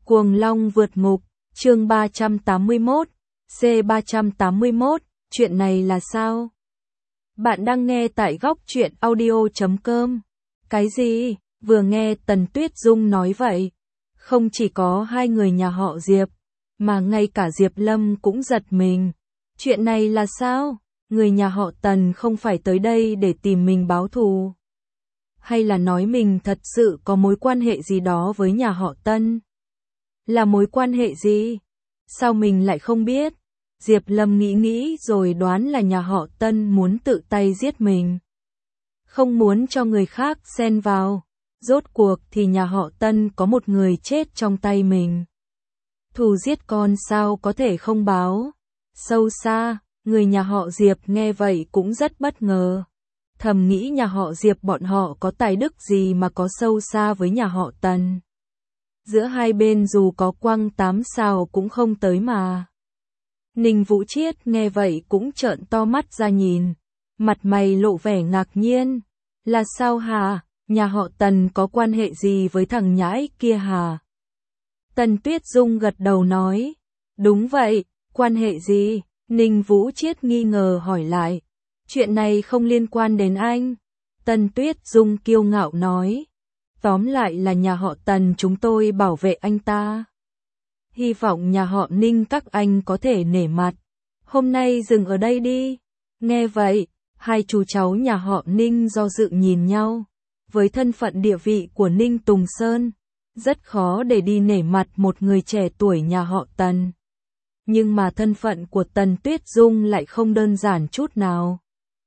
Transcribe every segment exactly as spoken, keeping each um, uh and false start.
Cuồng Long vượt ngục, chương ba trăm tám mươi mốt, C ba trăm tám mươi mốt, chuyện này là sao? Bạn đang nghe tại góc truyện audio chấm com. Cái gì? Vừa nghe Tần Tuyết Dung nói vậy, không chỉ có hai người nhà họ Diệp, mà ngay cả Diệp Lâm cũng giật mình. Chuyện này là sao? Người nhà họ Tần không phải tới đây để tìm mình báo thù? Hay là nói mình thật sự có mối quan hệ gì đó với nhà họ Tân? Là mối quan hệ gì? Sao mình lại không biết? Diệp Lâm nghĩ nghĩ rồi đoán là nhà họ Tân muốn tự tay giết mình. Không muốn cho người khác xen vào. Rốt cuộc thì nhà họ Tân có một người chết trong tay mình. Thù giết con sao có thể không báo? Sâu xa, người nhà họ Diệp nghe vậy cũng rất bất ngờ. Thầm nghĩ nhà họ Diệp bọn họ có tài đức gì mà có sâu xa với nhà họ Tần. Giữa hai bên dù có quăng tám sao cũng không tới mà. Ninh Vũ Chiết nghe vậy cũng trợn to mắt ra nhìn. Mặt mày lộ vẻ ngạc nhiên. Là sao hả? Nhà họ Tần có quan hệ gì với thằng nhãi kia hả? Tần Tuyết Dung gật đầu nói. Đúng vậy, quan hệ gì? Ninh Vũ Chiết nghi ngờ hỏi lại. Chuyện này không liên quan đến anh. Tần Tuyết Dung kiêu ngạo nói. Tóm lại là nhà họ Tần chúng tôi bảo vệ anh ta. Hy vọng nhà họ Ninh các anh có thể nể mặt. Hôm nay dừng ở đây đi. Nghe vậy, hai chú cháu nhà họ Ninh do dự nhìn nhau. Với thân phận địa vị của Ninh Tùng Sơn, rất khó để đi nể mặt một người trẻ tuổi nhà họ Tần. Nhưng mà thân phận của Tần Tuyết Dung lại không đơn giản chút nào.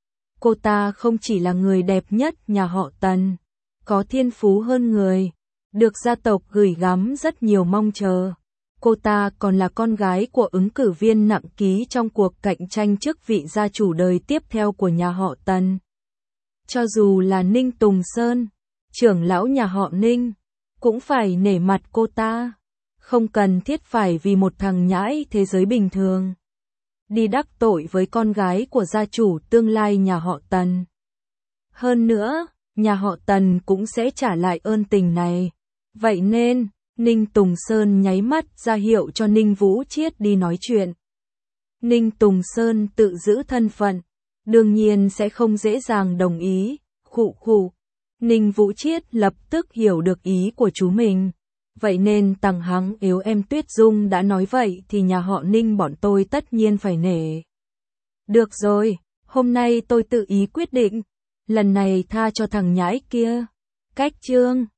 Cô ta không chỉ là người đẹp nhất nhà họ Tần, có thiên phú hơn người, được gia tộc gửi gắm rất nhiều mong chờ. Cô ta còn là con gái của ứng cử viên nặng ký trong cuộc cạnh tranh chức vị gia chủ đời tiếp theo của nhà họ Tần. Cho dù là Ninh Tùng Sơn, trưởng lão nhà họ Ninh, cũng phải nể mặt cô ta. Không cần thiết phải vì một thằng nhãi thế giới bình thường đi đắc tội với con gái của gia chủ tương lai nhà họ Tần. Hơn nữa, nhà họ Tần cũng sẽ trả lại ơn tình này. Vậy nên, Ninh Tùng Sơn nháy mắt ra hiệu cho Ninh Vũ Chiết đi nói chuyện. Ninh Tùng Sơn tự giữ thân phận, đương nhiên sẽ không dễ dàng đồng ý. Khụ khụ. Ninh Vũ Chiết lập tức hiểu được ý của chú mình. Vậy nên tằng hắng yếu em Tuyết Dung đã nói vậy thì nhà họ Ninh bọn tôi tất nhiên phải nể. Được rồi, hôm nay tôi tự ý quyết định. Lần này tha cho thằng nhãi kia. Cách chương.